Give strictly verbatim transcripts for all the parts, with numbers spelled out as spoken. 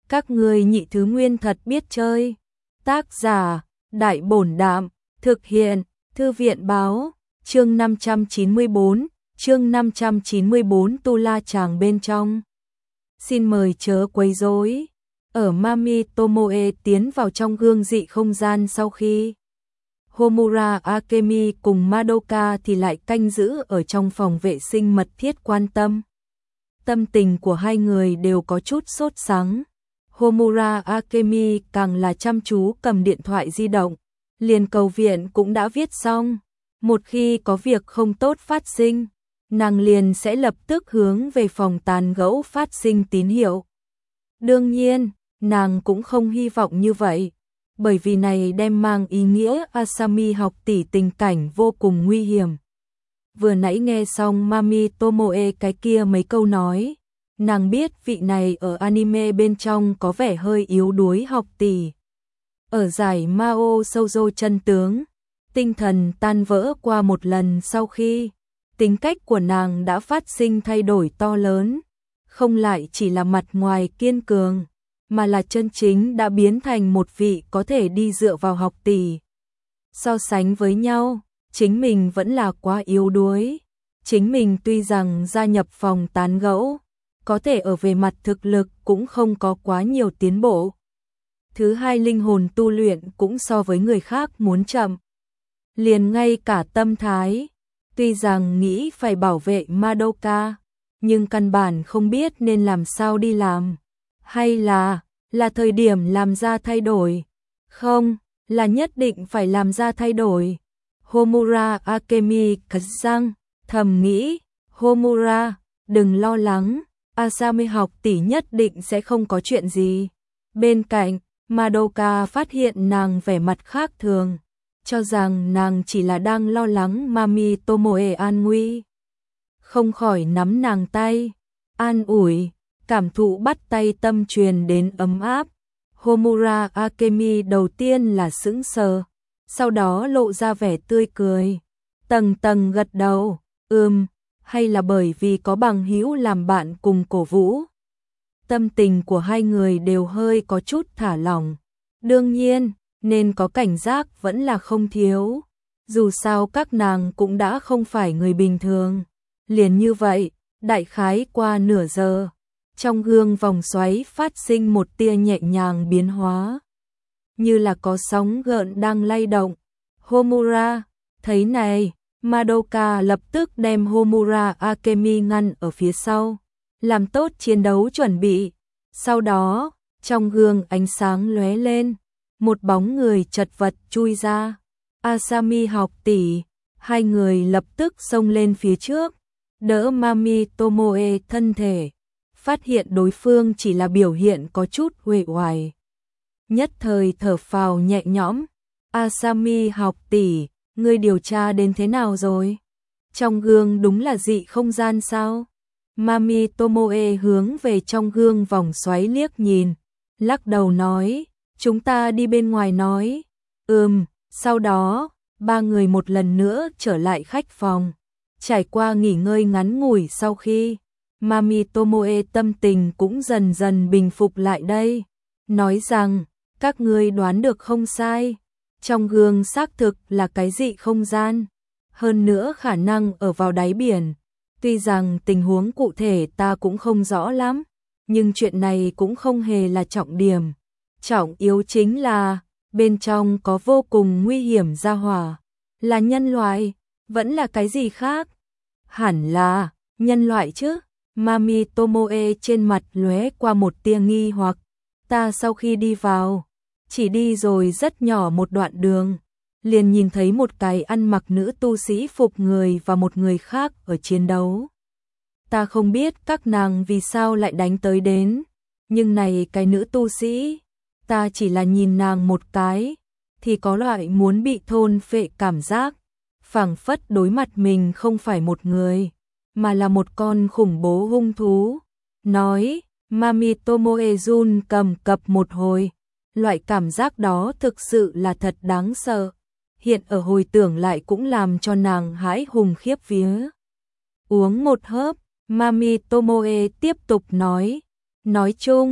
Các ngươi nhị thứ nguyên thật biết chơi. Tác giả, Đại Bổn Đạm, thực hiện, Thư viện Báo, chương năm trăm chín mươi bốn, chương năm trăm chín mươi bốn Tu La Chàng bên trong. Xin mời chớ quấy rối. Ở Mami Tomoe tiến vào trong gương dị không gian sau khi Homura Akemi cùng Madoka thì lại canh giữ ở trong phòng vệ sinh mật thiết quan tâm. Tâm tình của hai người đều có chút sốt sắng. Homura Akemi càng là chăm chú cầm điện thoại di động, liền cầu viện cũng đã viết xong. Một khi có việc không tốt phát sinh, nàng liền sẽ lập tức hướng về phòng tán gẫu phát sinh tín hiệu. Đương nhiên, nàng cũng không hy vọng như vậy, bởi vì này đem mang ý nghĩa Asami học tỷ tình cảnh vô cùng nguy hiểm. Vừa nãy nghe xong Mami Tomoe cái kia mấy câu nói, nàng biết vị này ở anime bên trong có vẻ hơi yếu đuối học tỷ. Ở giải Mao Shoujo chân tướng, tinh thần tan vỡ qua một lần sau khi tính cách của nàng đã phát sinh thay đổi to lớn, không lại chỉ là mặt ngoài kiên cường, mà là chân chính đã biến thành một vị có thể đi dựa vào học tỷ. So sánh với nhau, chính mình vẫn là quá yếu đuối. Chính mình tuy rằng gia nhập phòng tán gẫu, có thể ở về mặt thực lực cũng không có quá nhiều tiến bộ. Thứ hai, linh hồn tu luyện cũng so với người khác muốn chậm. Liền ngay cả tâm thái, tuy rằng nghĩ phải bảo vệ Madoka, nhưng căn bản không biết nên làm sao đi làm. Hay là, là thời điểm làm ra thay đổi? Không, là nhất định phải làm ra thay đổi. Homura Akemi cắn răng, thầm nghĩ, Homura, đừng lo lắng, Asami học tỷ nhất định sẽ không có chuyện gì. Bên cạnh, Madoka phát hiện nàng vẻ mặt khác thường, cho rằng nàng chỉ là đang lo lắng Mami Tomoe an nguy. Không khỏi nắm nàng tay, an ủi, cảm thụ bắt tay tâm truyền đến ấm áp. Homura Akemi đầu tiên là sững sờ, sau đó lộ ra vẻ tươi cười, tầng tầng gật đầu, ừm, hay là bởi vì có bằng hữu làm bạn cùng cổ vũ. Tâm tình của hai người đều hơi có chút thả lỏng. Đương nhiên, nên có cảnh giác vẫn là không thiếu. Dù sao các nàng cũng đã không phải người bình thường. Liền như vậy, đại khái qua nửa giờ, trong gương vòng xoáy phát sinh một tia nhẹ nhàng biến hóa, như là có sóng gợn đang lay động. Homura, thấy này, Madoka lập tức đem Homura Akemi ngăn ở phía sau, làm tốt chiến đấu chuẩn bị. Sau đó, trong gương ánh sáng lóe lên, một bóng người chật vật chui ra. Asami học tỷ, hai người lập tức xông lên phía trước, đỡ Mami Tomoe thân thể, phát hiện đối phương chỉ là biểu hiện có chút uể oải. Nhất thời thở phào nhẹ nhõm. Asami học tỷ, ngươi điều tra đến thế nào rồi? Trong gương đúng là dị không gian sao? Mami Tomoe hướng về trong gương vòng xoáy liếc nhìn, lắc đầu nói, chúng ta đi bên ngoài nói. Ừm, sau đó, ba người một lần nữa trở lại khách phòng. Trải qua nghỉ ngơi ngắn ngủi sau khi, Mami Tomoe tâm tình cũng dần dần bình phục lại đây. Nói rằng, các ngươi đoán được không sai. Trong gương xác thực là cái dị không gian. Hơn nữa khả năng ở vào đáy biển. Tuy rằng tình huống cụ thể ta cũng không rõ lắm, nhưng chuyện này cũng không hề là trọng điểm. Trọng yếu chính là, bên trong có vô cùng nguy hiểm ra hỏa. Là nhân loại, vẫn là cái gì khác? Hẳn là, nhân loại chứ. Mami Tomoe trên mặt lóe qua một tia nghi hoặc. Ta sau khi đi vào, chỉ đi rồi rất nhỏ một đoạn đường, liền nhìn thấy một cái ăn mặc nữ tu sĩ phục người và một người khác ở chiến đấu. Ta không biết các nàng vì sao lại đánh tới đến, nhưng này cái nữ tu sĩ, ta chỉ là nhìn nàng một cái, thì có loại muốn bị thôn phệ cảm giác, phảng phất đối mặt mình không phải một người, mà là một con khủng bố hung thú. Nói, Mami Tomoe run cầm cập một hồi, loại cảm giác đó thực sự là thật đáng sợ. Hiện ở hồi tưởng lại cũng làm cho nàng hãi hùng khiếp vía. Uống một hớp, Mami Tomoe tiếp tục nói, nói chung,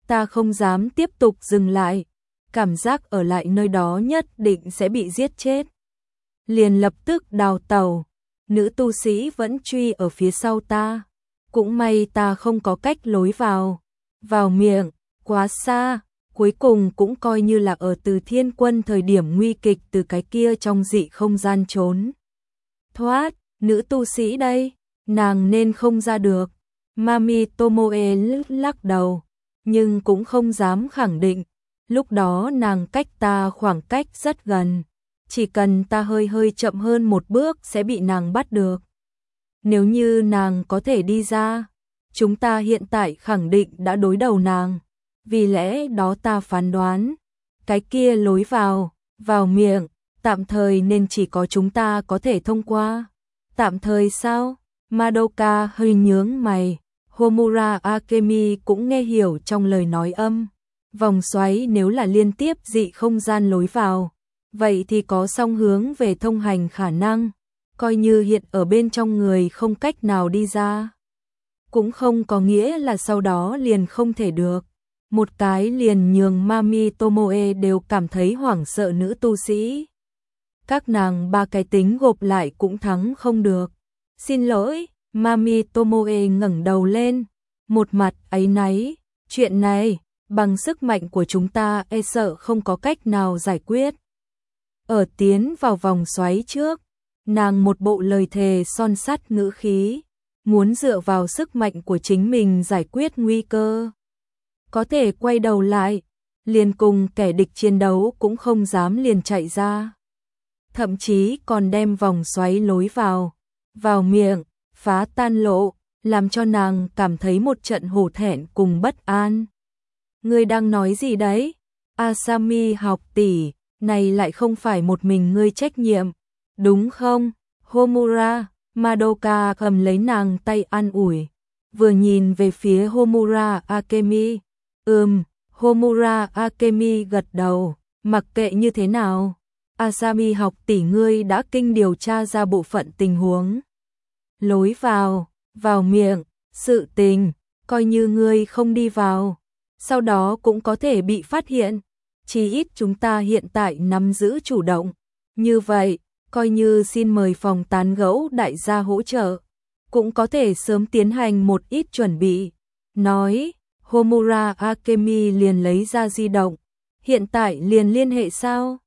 ta không dám tiếp tục dừng lại, cảm giác ở lại nơi đó nhất định sẽ bị giết chết. Liền lập tức đào tẩu, nữ tu sĩ vẫn truy ở phía sau ta. Cũng may ta không có cách lối vào, vào miệng, quá xa, cuối cùng cũng coi như là ở Từ Thiên Quân thời điểm nguy kịch từ cái kia trong dị không gian trốn. Thoát, nữ tu sĩ đây, nàng nên không ra được. Mami Tomoe lắc đầu, nhưng cũng không dám khẳng định. Lúc đó nàng cách ta khoảng cách rất gần, chỉ cần ta hơi hơi chậm hơn một bước sẽ bị nàng bắt được. Nếu như nàng có thể đi ra, chúng ta hiện tại khẳng định đã đối đầu nàng. Vì lẽ đó ta phán đoán, cái kia lối vào, vào miệng, tạm thời nên chỉ có chúng ta có thể thông qua. Tạm thời sao? Madoka hơi nhướng mày. Homura Akemi cũng nghe hiểu trong lời nói âm. Vòng xoáy nếu là liên tiếp dị không gian lối vào, vậy thì có song hướng về thông hành khả năng. Coi như hiện ở bên trong người không cách nào đi ra, cũng không có nghĩa là sau đó liền không thể được. Một cái liền nhường Mami Tomoe đều cảm thấy hoảng sợ nữ tu sĩ. Các nàng ba cái tính gộp lại cũng thắng không được. Xin lỗi, Mami Tomoe ngẩng đầu lên, một mặt áy náy. Chuyện này, bằng sức mạnh của chúng ta e sợ không có cách nào giải quyết. Ở tiến vào vòng xoáy trước, nàng một bộ lời thề son sắt ngữ khí, muốn dựa vào sức mạnh của chính mình giải quyết nguy cơ. Có thể quay đầu lại, liền cùng kẻ địch chiến đấu cũng không dám liền chạy ra. Thậm chí còn đem vòng xoáy lối vào, vào miệng, phá tan lộ, làm cho nàng cảm thấy một trận hổ thẹn cùng bất an. Ngươi đang nói gì đấy? Asami học tỷ, này lại không phải một mình ngươi trách nhiệm, đúng không? Homura, Madoka cầm lấy nàng tay an ủi, vừa nhìn về phía Homura Akemi. Ừm, Homura Akemi gật đầu, mặc kệ như thế nào, Asami học tỷ ngươi đã kinh điều tra ra bộ phận tình huống. Lối vào, vào miệng, sự tình, coi như ngươi không đi vào, sau đó cũng có thể bị phát hiện, chỉ ít chúng ta hiện tại nắm giữ chủ động. Như vậy, coi như xin mời phòng tán gẫu đại gia hỗ trợ, cũng có thể sớm tiến hành một ít chuẩn bị. Nói, Homura Akemi liền lấy ra di động. Hiện tại liền liên hệ sao?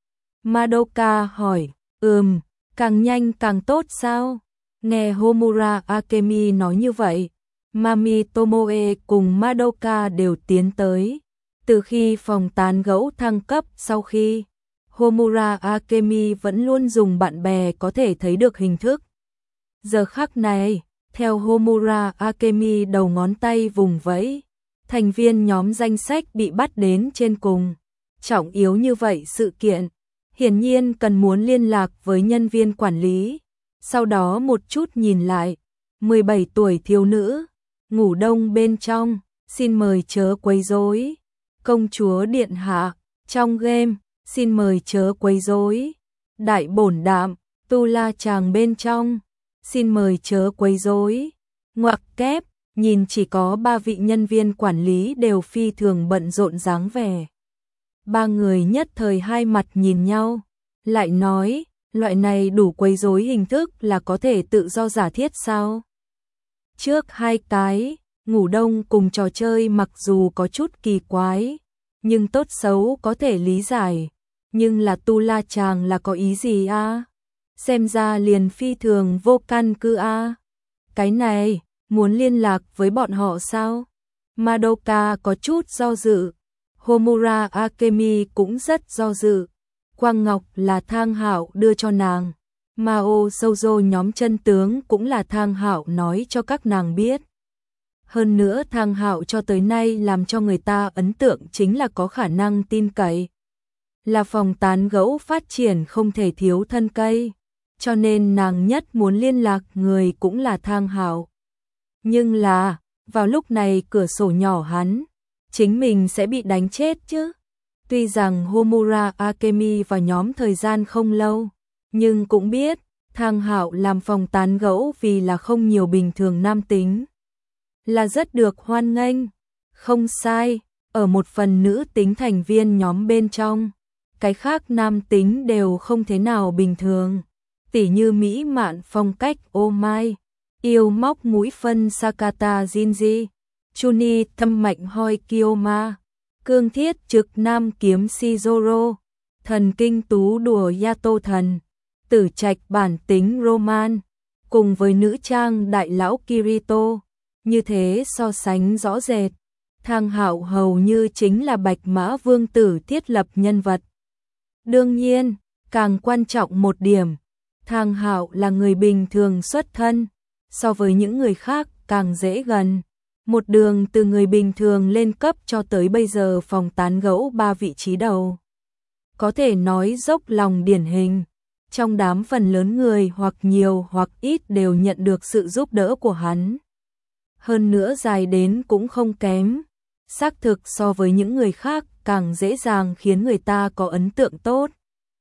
Madoka hỏi, ừm, càng nhanh càng tốt sao? Nghe Homura Akemi nói như vậy, Mami Tomoe cùng Madoka đều tiến tới. Từ khi phòng tán gẫu thăng cấp sau khi, Homura Akemi vẫn luôn dùng bạn bè có thể thấy được hình thức. Giờ khắc này, theo Homura Akemi đầu ngón tay vùng vẫy, thành viên nhóm danh sách bị bắt đến trên cùng. Trọng yếu như vậy sự kiện, hiển nhiên cần muốn liên lạc với nhân viên quản lý. Sau đó một chút nhìn lại, mười bảy tuổi thiếu nữ, ngủ đông bên trong, xin mời chớ quấy rối. Công chúa điện hạ, trong game, xin mời chớ quấy rối. Đại bổn đạm, tu la chàng bên trong, xin mời chớ quấy rối. Ngoặc kép, nhìn chỉ có ba vị nhân viên quản lý đều phi thường bận rộn dáng vẻ. Ba người nhất thời hai mặt nhìn nhau, lại nói, loại này đủ quấy rối hình thức là có thể tự do giả thiết sao? Trước hai cái, ngủ đông cùng trò chơi mặc dù có chút kỳ quái, nhưng tốt xấu có thể lý giải. Nhưng là tu la chàng là có ý gì a? Xem ra liền phi thường vô căn cứ a. Cái này, muốn liên lạc với bọn họ sao? Madoka có chút do dự. Homura Akemi cũng rất do dự. Quang Ngọc là Thang Hạo đưa cho nàng. Mao Souzo nhóm chân tướng cũng là Thang Hạo nói cho các nàng biết. Hơn nữa Thang Hạo cho tới nay làm cho người ta ấn tượng chính là có khả năng tin cậy. Là phòng tán gẫu phát triển không thể thiếu thân cây, cho nên nàng nhất muốn liên lạc người cũng là Thang Hạo. Nhưng là, vào lúc này cửa sổ nhỏ hắn, chính mình sẽ bị đánh chết chứ. Tuy rằng Homura Akemi vào nhóm thời gian không lâu, nhưng cũng biết, Thang Hạo làm phòng tán gẫu vì là không nhiều bình thường nam tính. Là rất được hoan nghênh. Không sai, ở một phần nữ tính thành viên nhóm bên trong, cái khác nam tính đều không thế nào bình thường, tỉ như mỹ mạn phong cách Oh My, yêu móc mũi phân Sakata Jinji, Chuni thâm mạnh hoi Kiyoma, cương thiết trực nam kiếm Shizoro, thần kinh tú đùa Yato thần, tử trạch bản tính Roman, cùng với nữ trang đại lão Kirito, như thế so sánh rõ rệt, Thang Hạo hầu như chính là Bạch Mã Vương tử thiết lập nhân vật. Đương nhiên, càng quan trọng một điểm, Thang Hạo là người bình thường xuất thân, so với những người khác càng dễ gần. Một đường từ người bình thường lên cấp cho tới bây giờ phòng tán gẫu ba vị trí đầu. Có thể nói dốc lòng điển hình, trong đám phần lớn người hoặc nhiều hoặc ít đều nhận được sự giúp đỡ của hắn. Hơn nữa dài đến cũng không kém, xác thực so với những người khác càng dễ dàng khiến người ta có ấn tượng tốt.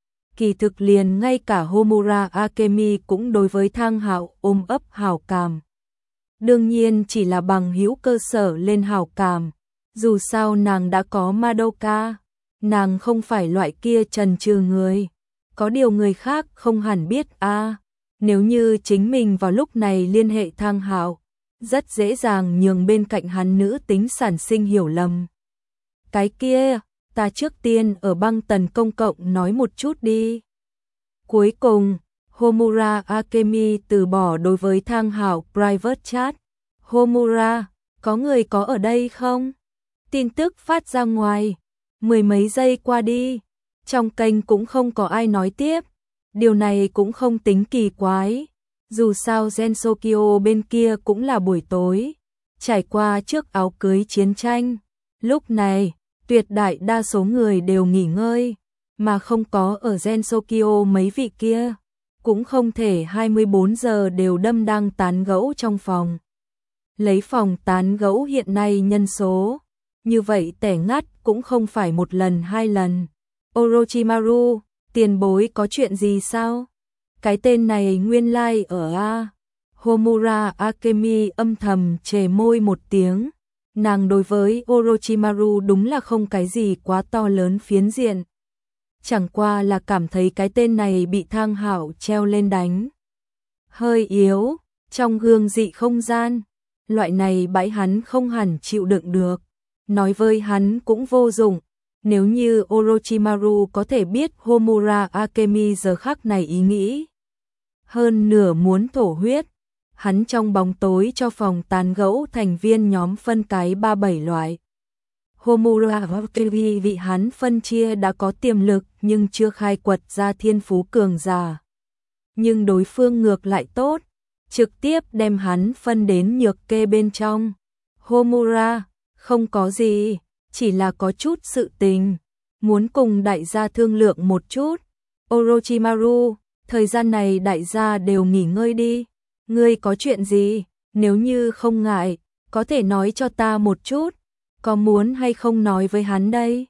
Kỳ thực liền ngay cả Homura Akemi cũng đối với Thang Hạo ôm ấp hảo cảm. Đương nhiên chỉ là bằng hữu cơ sở lên hảo cảm, dù sao nàng đã có Madoka, nàng không phải loại kia trần trừ người. Có điều người khác không hẳn biết a à, nếu như chính mình vào lúc này liên hệ Thang Hạo, rất dễ dàng nhường bên cạnh hắn nữ tính sản sinh hiểu lầm. Cái kia, ta trước tiên ở băng tần công cộng nói một chút đi. Cuối cùng, Homura Akemi từ bỏ đối với Thang Hạo private chat. Homura, có người có ở đây không? Tin tức phát ra ngoài, mười mấy giây qua đi, trong kênh cũng không có ai nói tiếp. Điều này cũng không tính kỳ quái, dù sao Gensokyo bên kia cũng là buổi tối, trải qua trước áo cưới chiến tranh. Lúc này, tuyệt đại đa số người đều nghỉ ngơi, mà không có ở Gensokyo mấy vị kia, cũng không thể hai mươi bốn giờ đều đâm đang tán gẫu trong phòng. Lấy phòng tán gẫu hiện nay nhân số, như vậy tẻ ngắt cũng không phải một lần hai lần. Orochimaru, tiền bối có chuyện gì sao? Cái tên này nguyên lai like ở A. Homura Akemi âm thầm chề môi một tiếng. Nàng đối với Orochimaru đúng là không cái gì quá to lớn phiến diện. Chẳng qua là cảm thấy cái tên này bị Thang Hạo treo lên đánh hơi yếu, trong gương dị không gian. Loại này bãi hắn không hẳn chịu đựng được. Nói với hắn cũng vô dụng. Nếu như Orochimaru có thể biết Homura Akemi giờ khắc này ý nghĩ, hơn nửa muốn thổ huyết, hắn trong bóng tối cho phòng tán gẫu thành viên nhóm phân cái ba bảy loại. Homura Akemi vị hắn phân chia đã có tiềm lực nhưng chưa khai quật ra thiên phú cường giả. Nhưng đối phương ngược lại tốt, trực tiếp đem hắn phân đến nhược kê bên trong. Homura, không có gì, chỉ là có chút sự tình, muốn cùng đại gia thương lượng một chút. Orochimaru, thời gian này đại gia đều nghỉ ngơi đi, ngươi có chuyện gì, nếu như không ngại, có thể nói cho ta một chút, có muốn hay không nói với hắn đây?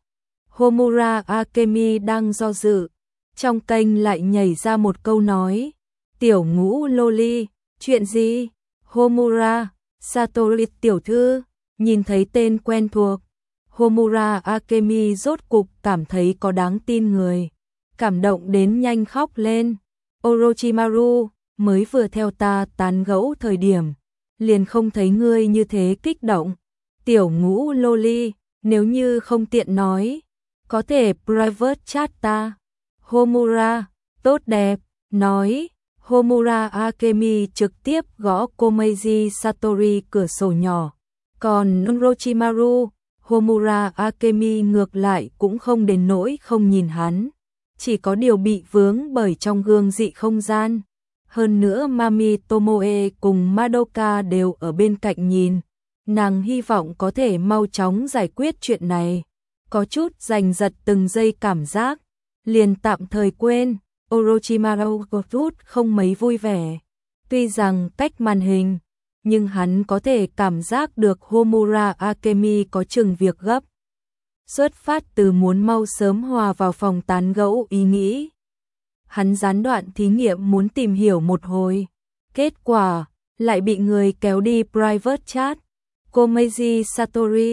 Homura Akemi đang do dự, trong kênh lại nhảy ra một câu nói, tiểu ngũ loli, chuyện gì? Homura, Satori tiểu thư, nhìn thấy tên quen thuộc. Homura Akemi rốt cục cảm thấy có đáng tin người, cảm động đến nhanh khóc lên. Orochimaru, mới vừa theo ta tán gẫu thời điểm, liền không thấy ngươi như thế kích động. Tiểu ngũ loli, nếu như không tiện nói, có thể private chat ta. Homura, tốt đẹp, nói. Homura Akemi trực tiếp gõ Komeiji Satori cửa sổ nhỏ. Còn Orochimaru, Homura Akemi ngược lại cũng không đến nỗi không nhìn hắn, chỉ có điều bị vướng bởi trong gương dị không gian. Hơn nữa Mami Tomoe cùng Madoka đều ở bên cạnh nhìn, nàng hy vọng có thể mau chóng giải quyết chuyện này. Có chút giành giật từng giây cảm giác, liền tạm thời quên. Orochimaru có chút không mấy vui vẻ, tuy rằng cách màn hình, nhưng hắn có thể cảm giác được Homura Akemi có chừng việc gấp. Xuất phát từ muốn mau sớm hòa vào phòng tán gẫu ý nghĩ. Hắn gián đoạn thí nghiệm muốn tìm hiểu một hồi. Kết quả, lại bị người kéo đi private chat. Komeiji Satori,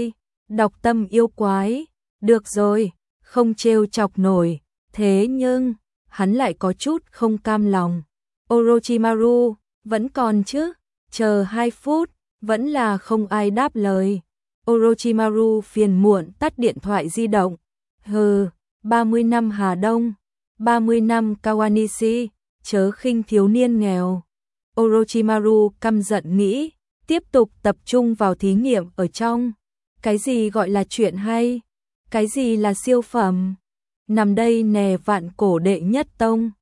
Đọc tâm yêu quái, được rồi, không trêu chọc nổi, thế nhưng, hắn lại có chút không cam lòng. Orochimaru, vẫn còn chứ, chờ hai phút, vẫn là không ai đáp lời. Orochimaru phiền muộn tắt điện thoại di động. Hừ, ba mươi năm Hà Đông, ba mươi năm Kawanishi, chớ khinh thiếu niên nghèo. Orochimaru căm giận nghĩ, tiếp tục tập trung vào thí nghiệm ở trong. Cái gì gọi là chuyện hay? Cái gì là siêu phẩm? Nằm đây nè vạn cổ đệ nhất tông.